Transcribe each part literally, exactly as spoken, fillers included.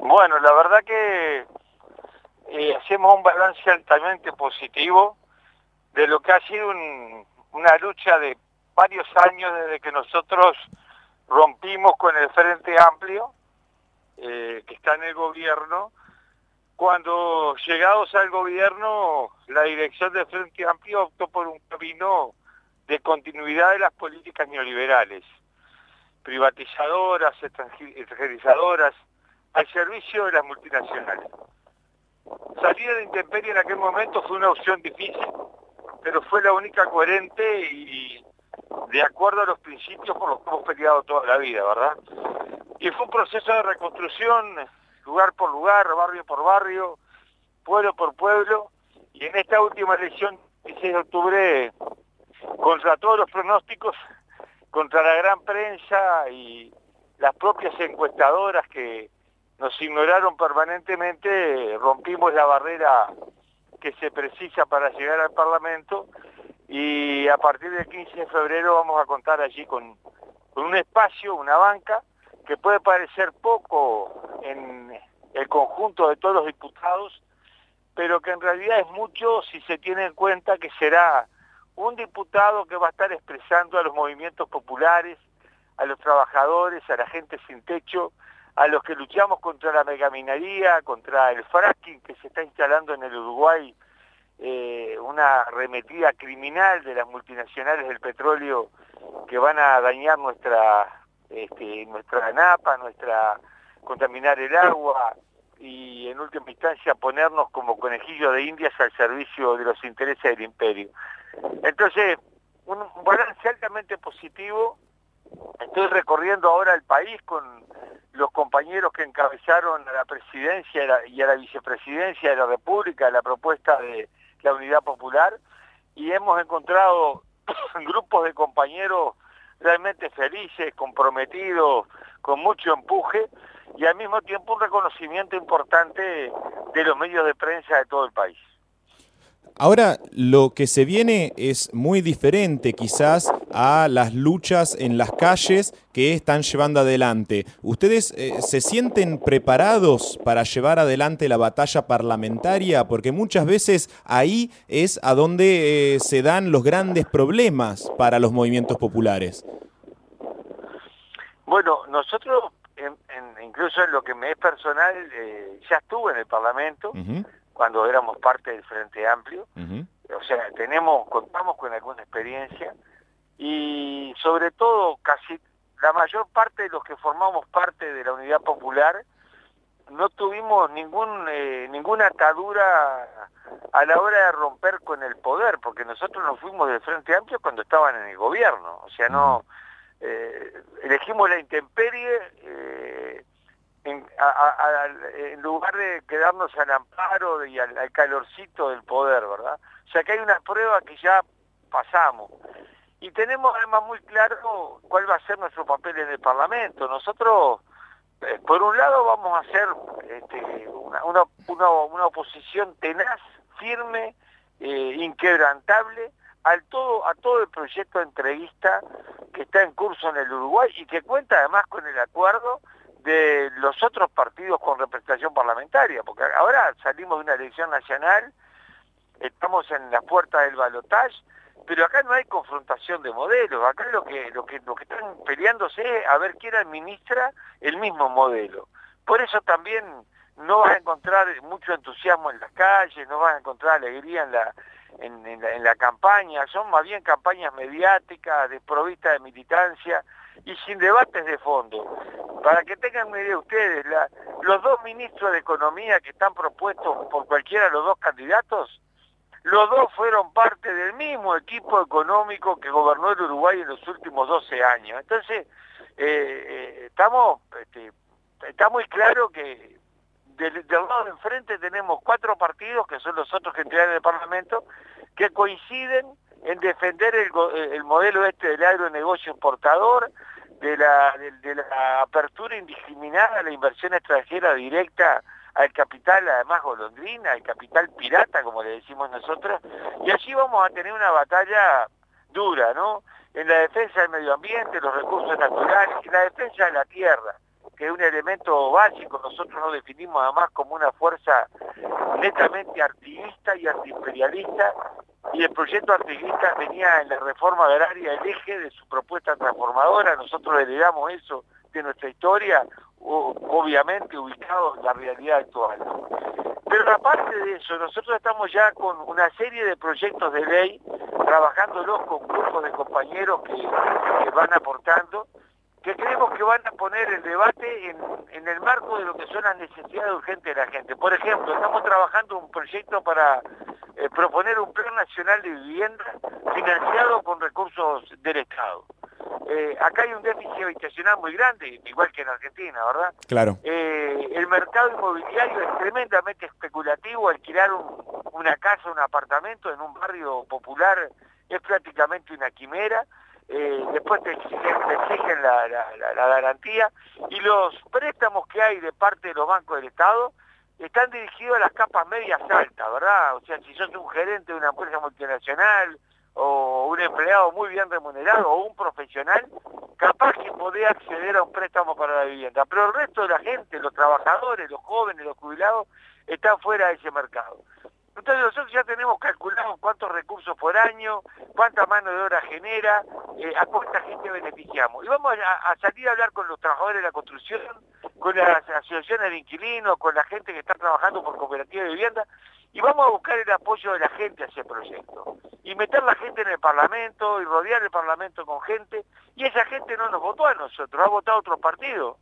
Bueno, la verdad que eh, hacemos un balance altamente positivo de lo que ha sido un, una lucha de varios años desde que nosotros rompimos con el Frente Amplio, eh, que está en el gobierno. Cuando llegados al gobierno, la dirección del Frente Amplio optó por un camino de continuidad de las políticas neoliberales, privatizadoras, extranjerizadoras, al servicio de las multinacionales. Salir de intemperie en aquel momento fue una opción difícil, pero fue la única coherente y de acuerdo a los principios por los que hemos peleado toda la vida, ¿verdad? Y fue un proceso de reconstrucción, lugar por lugar, barrio por barrio, pueblo por pueblo, y en esta última elección, dieciséis de octubre, contra todos los pronósticos, contra la gran prensa y las propias encuestadoras que nos ignoraron permanentemente, rompimos la barrera que se precisa para llegar al Parlamento, y a partir del quince de febrero vamos a contar allí con, con un espacio, una banca, que puede parecer poco en el conjunto de todos los diputados, pero que en realidad es mucho si se tiene en cuenta que será un diputado que va a estar expresando a los movimientos populares, a los trabajadores, a la gente sin techo, a los que luchamos contra la megaminería, contra el fracking que se está instalando en el Uruguay, eh, una arremetida criminal de las multinacionales del petróleo que van a dañar nuestra, este, nuestra napa, nuestra contaminar el agua y en última instancia ponernos como conejillos de indias al servicio de los intereses del imperio. Entonces, un, un balance altamente positivo. Estoy recorriendo ahora el país con los compañeros que encabezaron a la presidencia y a la, y a la vicepresidencia de la República, la propuesta de la Unidad Popular, y hemos encontrado grupos de compañeros realmente felices, comprometidos, con mucho empuje, y al mismo tiempo un reconocimiento importante de los medios de prensa de todo el país. Ahora, lo que se viene es muy diferente quizás a las luchas en las calles que están llevando adelante. ¿Ustedes eh, se sienten preparados para llevar adelante la batalla parlamentaria? Porque muchas veces ahí es a donde eh, se dan los grandes problemas para los movimientos populares. Bueno, nosotros, en, en, incluso en lo que me es personal, eh, ya estuve en el Parlamento, uh-huh. cuando éramos parte del Frente Amplio, uh-huh. o sea, tenemos, contamos con alguna experiencia, y sobre todo casi la mayor parte de los que formamos parte de la Unidad Popular no tuvimos ningún eh, ninguna atadura a la hora de romper con el poder, porque nosotros nos fuimos del Frente Amplio cuando estaban en el gobierno, o sea, no eh, elegimos la intemperie eh, En, a, a, a, en lugar de quedarnos al amparo y al, al calorcito del poder, ¿verdad? O sea que hay una prueba que ya pasamos. Y tenemos además muy claro cuál va a ser nuestro papel en el Parlamento. Nosotros, eh, por un lado, vamos a hacer este, una, una, una, una oposición tenaz, firme, eh, inquebrantable, al todo, a todo el proyecto entreguista que está en curso en el Uruguay y que cuenta además con el acuerdo de los otros partidos con representación parlamentaria, porque ahora salimos de una elección nacional, estamos en la puerta del balotaje, pero acá no hay confrontación de modelos, acá lo que, lo que, lo que están peleándose es a ver quién administra el mismo modelo. Por eso también no vas a encontrar mucho entusiasmo en las calles, no vas a encontrar alegría en la, en, en la, en la campaña, son más bien campañas mediáticas, desprovistas de militancia, y sin debates de fondo. Para que tengan una idea ustedes, la, los dos ministros de Economía que están propuestos por cualquiera de los dos candidatos, los dos fueron parte del mismo equipo económico que gobernó el Uruguay en los últimos doce años. Entonces, eh, eh, estamos, este, está muy claro que del, del lado de enfrente tenemos cuatro partidos, que son los otros que integran el Parlamento, que coinciden en defender el, el modelo este del agronegocio exportador, de la, de, de la apertura indiscriminada a la inversión extranjera directa al capital, además golondrina, al capital pirata, como le decimos nosotros, y allí vamos a tener una batalla dura, ¿no? En la defensa del medio ambiente, los recursos naturales, en la defensa de la tierra. que es un elemento básico. Nosotros nos definimos además como una fuerza netamente artiguista y antiimperialista, y el proyecto artiguista tenía en la reforma agraria el eje de su propuesta transformadora. Nosotros heredamos eso de nuestra historia, obviamente ubicado en la realidad actual. Pero aparte de eso, nosotros estamos ya con una serie de proyectos de ley, trabajándolos con grupos de compañeros que, que van aportando, que creemos que van a poner el debate en, en el marco de lo que son las necesidades urgentes de la gente. Por ejemplo, estamos trabajando un proyecto para eh, proponer un plan nacional de vivienda financiado con recursos del Estado. Eh, acá hay un déficit habitacional muy grande, igual que en Argentina, ¿verdad? Claro. Eh, el mercado inmobiliario es tremendamente especulativo. Alquilar un, una casa, un apartamento en un barrio popular es prácticamente una quimera. Eh, después te exigen, te exigen la, la, la, la garantía, y los préstamos que hay de parte de los bancos del Estado están dirigidos a las capas medias altas, ¿verdad? O sea, si sos un gerente de una empresa multinacional, o un empleado muy bien remunerado, o un profesional, capaz que podés acceder a un préstamo para la vivienda. Pero el resto de la gente, los trabajadores, los jóvenes, los jubilados, están fuera de ese mercado. Entonces nosotros ya tenemos calculado cuántos recursos por año, cuánta mano de obra genera, eh, a cuánta gente beneficiamos. Y vamos a, a salir a hablar con los trabajadores de la construcción, con las asociaciones de inquilinos, con la gente que está trabajando por cooperativa de vivienda, y vamos a buscar el apoyo de la gente a ese proyecto. Y meter la gente en el Parlamento, y rodear el Parlamento con gente, y esa gente no nos votó a nosotros, ha votado a otros partidos.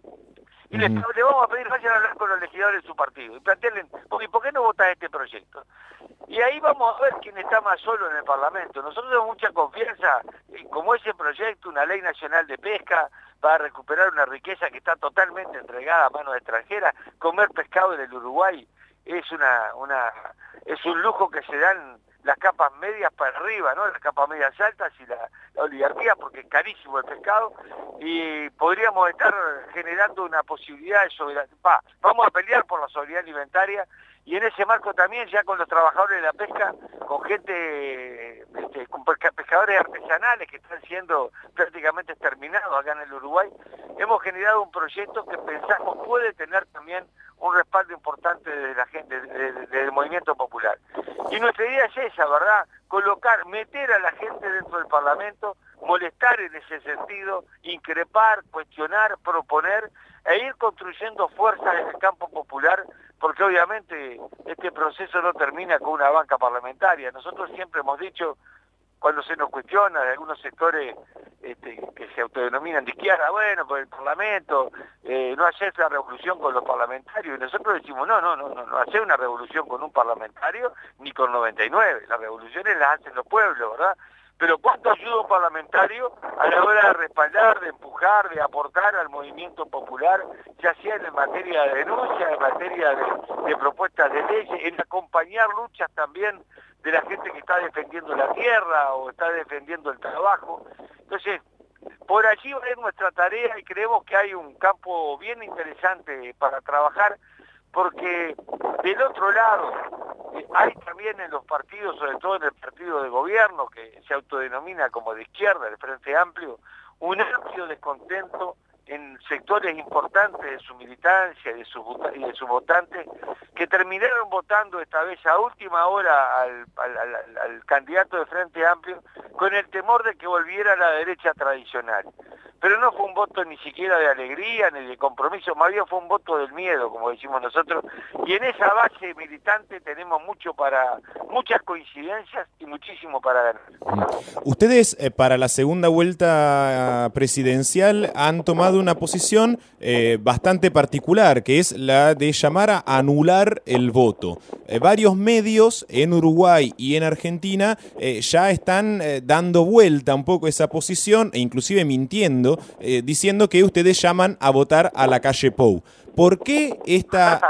Y uh-huh. le, le vamos a pedir, vayan a hablar con los legisladores de su partido, y plantearle, ¿por qué no votas este proyecto? Y ahí vamos a ver quién está más solo en el Parlamento. Nosotros tenemos mucha confianza, como ese proyecto, una ley nacional de pesca, para recuperar una riqueza que está totalmente entregada a manos extranjeras. Comer pescado en el Uruguay es una, una es un lujo que se dan las capas medias para arriba, ¿no? Las capas medias altas y la, la oligarquía, porque es carísimo el pescado, y podríamos estar generando una posibilidad de soberanía. Va, vamos a pelear por la soberanía alimentaria, y en ese marco también, ya con los trabajadores de la pesca, con gente, este, con pescadores artesanales que están siendo prácticamente exterminados acá en el Uruguay, hemos generado un proyecto que pensamos puede tener también un respaldo importante de la gente, de, de, del movimiento popular. Y nuestra idea es esa, ¿verdad? Colocar, meter a la gente dentro del Parlamento, molestar en ese sentido, increpar, cuestionar, proponer, e ir construyendo fuerzas en el campo popular, porque obviamente este proceso no termina con una banca parlamentaria. Nosotros siempre hemos dicho, cuando se nos cuestiona de algunos sectores este, que se autodenominan de izquierda, bueno, por el Parlamento, eh, no hacer la revolución con los parlamentarios, y nosotros decimos, no, no, no, no, no hacer una revolución con un parlamentario, ni con noventa y nueve, las revoluciones las hacen los pueblos, ¿verdad? Pero ¿cuánto ayuda un parlamentario a la hora de respaldar, de empujar, de aportar al movimiento popular, ya sea en materia de denuncia, en materia de, de propuestas de leyes, en acompañar luchas también de la gente que está defendiendo la tierra o está defendiendo el trabajo? Entonces, por allí va a ir nuestra tarea, y creemos que hay un campo bien interesante para trabajar, porque del otro lado eh, hay también en los partidos, sobre todo en el partido de gobierno, que se autodenomina como de izquierda, el Frente Amplio, un amplio descontento en sectores importantes de su militancia y de sus y de sus votantes, que terminaron votando esta vez a última hora al, al, al, al candidato de Frente Amplio, con el temor de que volviera a la derecha tradicional. Pero no fue un voto ni siquiera de alegría ni de compromiso, más bien fue un voto del miedo, como decimos nosotros, y en esa base militante tenemos mucho para, muchas coincidencias y muchísimo para ganar. Ustedes eh, para la segunda vuelta presidencial han tomado una posición eh, bastante particular, que es la de llamar a anular el voto. Eh, varios medios en Uruguay y en Argentina eh, ya están eh, dando vuelta un poco esa posición, e inclusive mintiendo, Eh, diciendo que ustedes llaman a votar a la calle Pou. ¿Por qué esta,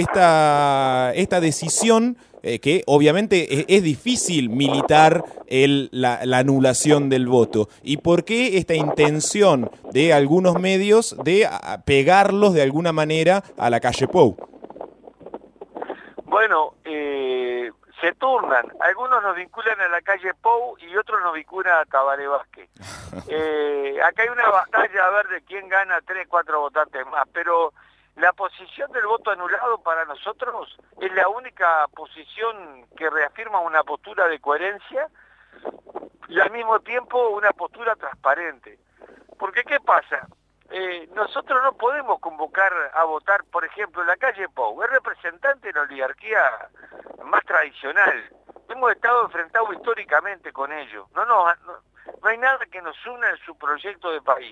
esta, esta decisión, eh, que obviamente es, es difícil militar el, la, la anulación del voto? ¿Y por qué esta intención de algunos medios de a, pegarlos de alguna manera a la calle Pou? Bueno, eh, se turnan. Algunos nos vinculan a la calle Pou y otros nos vinculan a Tabaré Vázquez. Eh, acá hay una batalla a ver de quién gana tres, cuatro votantes más, pero la posición del voto anulado para nosotros es la única posición que reafirma una postura de coherencia y al mismo tiempo una postura transparente. Porque ¿qué pasa? Eh, nosotros no podemos convocar a votar, por ejemplo, la calle Pou, es representante de la oligarquía más tradicional. Hemos estado enfrentados históricamente con ellos. No, no, no, no hay nada que nos una en su proyecto de país.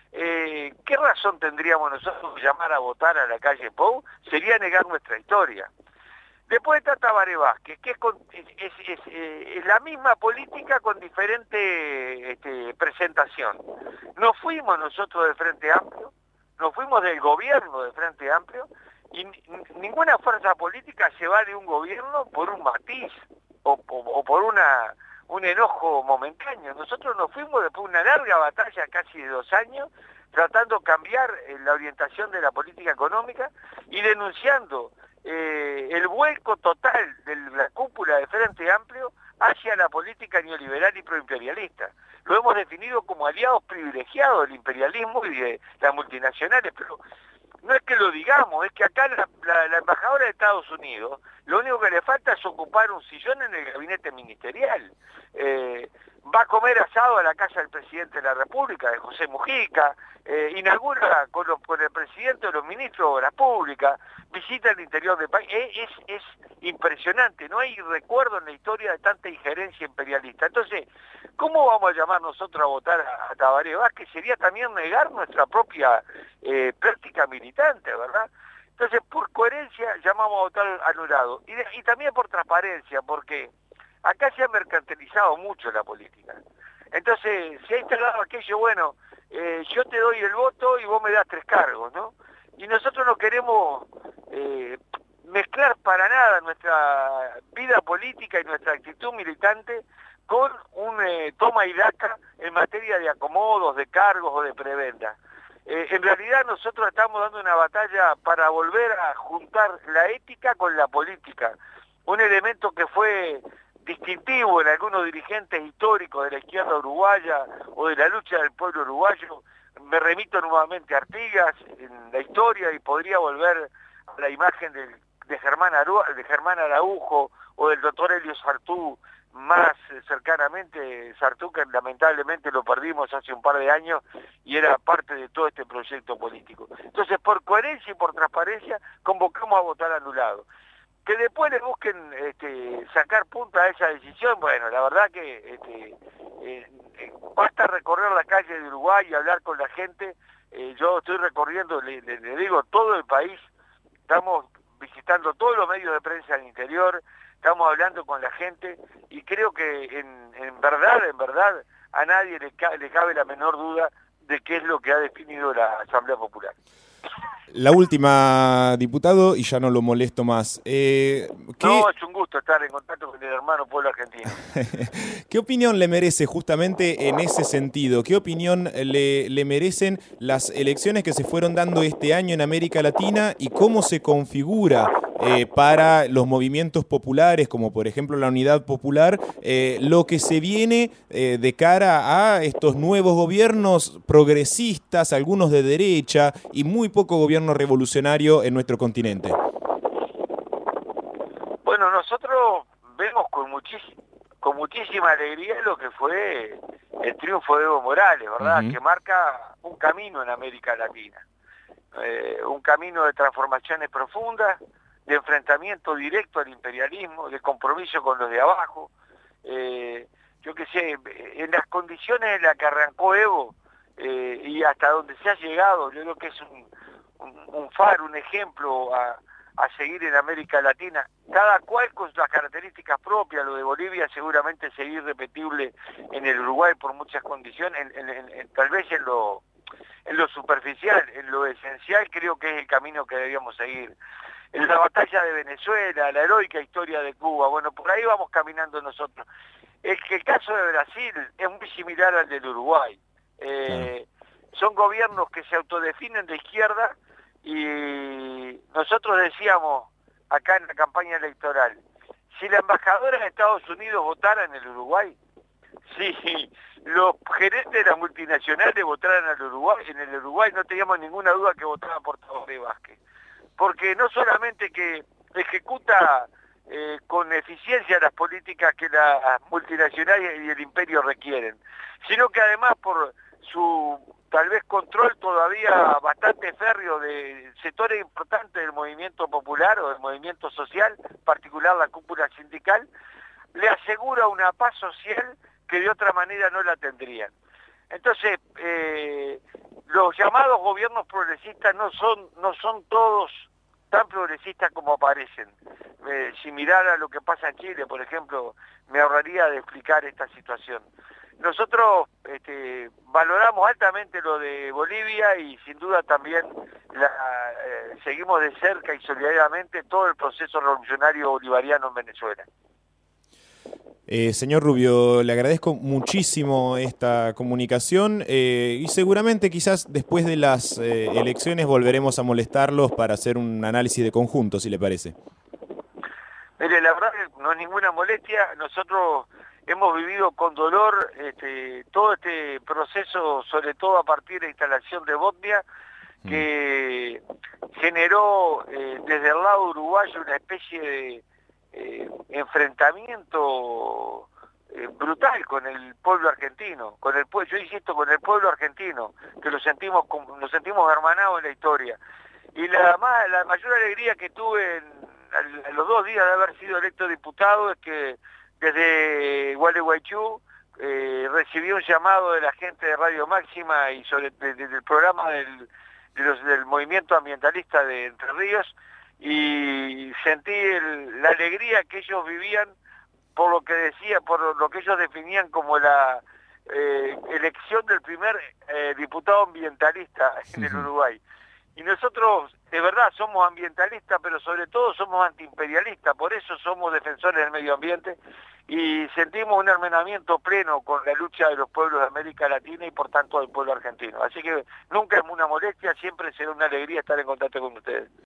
Eh, ¿Qué razón tendríamos nosotros de llamar a votar a la calle Pou? Sería negar nuestra historia. Después está Tabaré Vázquez, que es, con, es, es, es, eh, es la misma política con diferente este, presentación. Nos fuimos nosotros del Frente Amplio, nos fuimos del gobierno del Frente Amplio, y ninguna fuerza política se va de un gobierno por un matiz o, o, o por una un enojo momentáneo. Nosotros nos fuimos después de una larga batalla, casi de dos años, tratando de cambiar eh, la orientación de la política económica y denunciando eh, el vuelco total de la cúpula de Frente Amplio hacia la política neoliberal y proimperialista. Lo hemos definido como aliados privilegiados del imperialismo y de las multinacionales, pero no es que lo digamos, es que acá la, la, la embajadora de Estados Unidos, lo único que le falta es ocupar un sillón en el gabinete ministerial. Eh, va a comer asado a la casa del presidente de la República, de José Mujica, eh, inaugura con, los, con el presidente de los ministros de Obras Públicas, visita el interior del país. Es, es, es impresionante, no hay recuerdo en la historia de tanta injerencia imperialista. Entonces, ¿cómo vamos a llamar nosotros a votar a, a Tabaré Vázquez? Sería también negar nuestra propia eh, práctica militante, ¿verdad? Entonces, por coherencia, llamamos a votar anulado. Y, de, y también por transparencia, porque acá se ha mercantilizado mucho la política. Entonces, se ha instalado aquello, bueno, eh, yo te doy el voto y vos me das tres cargos, ¿no? Y nosotros no queremos eh, mezclar para nada nuestra vida política y nuestra actitud militante con un eh, toma y daca en materia de acomodos, de cargos o de prebenda. Eh, en realidad nosotros estamos dando una batalla para volver a juntar la ética con la política, un elemento que fue distintivo en algunos dirigentes históricos de la izquierda uruguaya o de la lucha del pueblo uruguayo. Me remito nuevamente a Artigas en la historia y podría volver a la imagen de, de, Germán, Aru, de Germán Araujo o del doctor Elio Sartú, más cercanamente Sartú, que lamentablemente lo perdimos hace un par de años y era parte de todo este proyecto político. Entonces, por coherencia y por transparencia, convocamos a votar anulado. Que después le busquen este, sacar punta a esa decisión, bueno, la verdad que este, eh, eh, basta recorrer la calle de Uruguay y hablar con la gente. Eh, yo estoy recorriendo, le, le, le digo, todo el país, estamos visitando todos los medios de prensa del interior, estamos hablando con la gente y creo que en, en verdad, en verdad, a nadie le, ca le cabe la menor duda de qué es lo que ha definido la Asamblea Popular. La última, diputado, y ya no lo molesto más. Eh, ¿qué... No, es un gusto estar en contacto con el hermano pueblo argentino. ¿Qué opinión le merece justamente en ese sentido? ¿Qué opinión le, le merecen las elecciones que se fueron dando este año en América Latina y cómo se configura eh, para los movimientos populares, como por ejemplo la Unidad Popular, eh, lo que se viene eh, de cara a estos nuevos gobiernos progresistas, algunos de derecha y muy poco gobierno revolucionario en nuestro continente? Bueno, nosotros vemos con muchísima, con muchísima alegría lo que fue el triunfo de Evo Morales, ¿verdad? Uh-huh. Que marca un camino en América Latina, eh, un camino de transformaciones profundas, de enfrentamiento directo al imperialismo, de compromiso con los de abajo. Eh, yo qué sé, en las condiciones en las que arrancó Evo eh, y hasta donde se ha llegado, yo creo que es un Un, un faro, un ejemplo a, a seguir en América Latina, cada cual con las características propias. Lo de Bolivia seguramente sería irrepetible en el Uruguay por muchas condiciones, en, en, en, en, tal vez en lo, en lo superficial, en lo esencial creo que es el camino que debíamos seguir. En la batalla de Venezuela, la heroica historia de Cuba, bueno, por ahí vamos caminando nosotros. El, el caso de Brasil es muy similar al del Uruguay. Eh, son gobiernos que se autodefinen de izquierda, y nosotros decíamos acá en la campaña electoral, si la embajadora de Estados Unidos votara en el Uruguay, si los gerentes de las multinacionales votaran al Uruguay, en el Uruguay no teníamos ninguna duda que votaban por Tabaré Vázquez. Porque no solamente que ejecuta eh, con eficiencia las políticas que las multinacionales y el imperio requieren, sino que además por su tal vez control todavía bastante férreo de sectores importantes del movimiento popular o del movimiento social, en particular la cúpula sindical, le asegura una paz social que de otra manera no la tendrían. Entonces, eh, los llamados gobiernos progresistas no son, no son todos tan progresistas como aparecen. Eh, si mirara lo que pasa en Chile, por ejemplo, me ahorraría de explicar esta situación. Nosotros este, valoramos altamente lo de Bolivia y sin duda también la, eh, seguimos de cerca y solidariamente todo el proceso revolucionario bolivariano en Venezuela. Eh, señor Rubio, le agradezco muchísimo esta comunicación eh, y seguramente quizás después de las eh, elecciones volveremos a molestarlos para hacer un análisis de conjunto, si le parece. Mire, la verdad que no es ninguna molestia. Nosotros hemos vivido con dolor este, todo este proceso, sobre todo a partir de la instalación de Botnia, que mm. generó eh, desde el lado uruguayo una especie de Eh, enfrentamiento eh, brutal con el pueblo argentino, con el pueblo, yo insisto, con el pueblo argentino, que lo sentimos, nos sentimos hermanados en la historia. Y la, más, la mayor alegría que tuve en, a, a los dos días de haber sido electo diputado es que desde Gualeguaychú eh, recibí un llamado de la gente de Radio Máxima y sobre de, de, del programa del, de los, del movimiento ambientalista de Entre Ríos, y sentí el, la alegría que ellos vivían por lo que decía, por lo que ellos definían como la eh, elección del primer eh, diputado ambientalista en el Uruguay. Y nosotros, de verdad, somos ambientalistas, pero sobre todo somos antiimperialistas, por eso somos defensores del medio ambiente y sentimos un hermanamiento pleno con la lucha de los pueblos de América Latina y por tanto del pueblo argentino. Así que nunca es una molestia, siempre será una alegría estar en contacto con ustedes.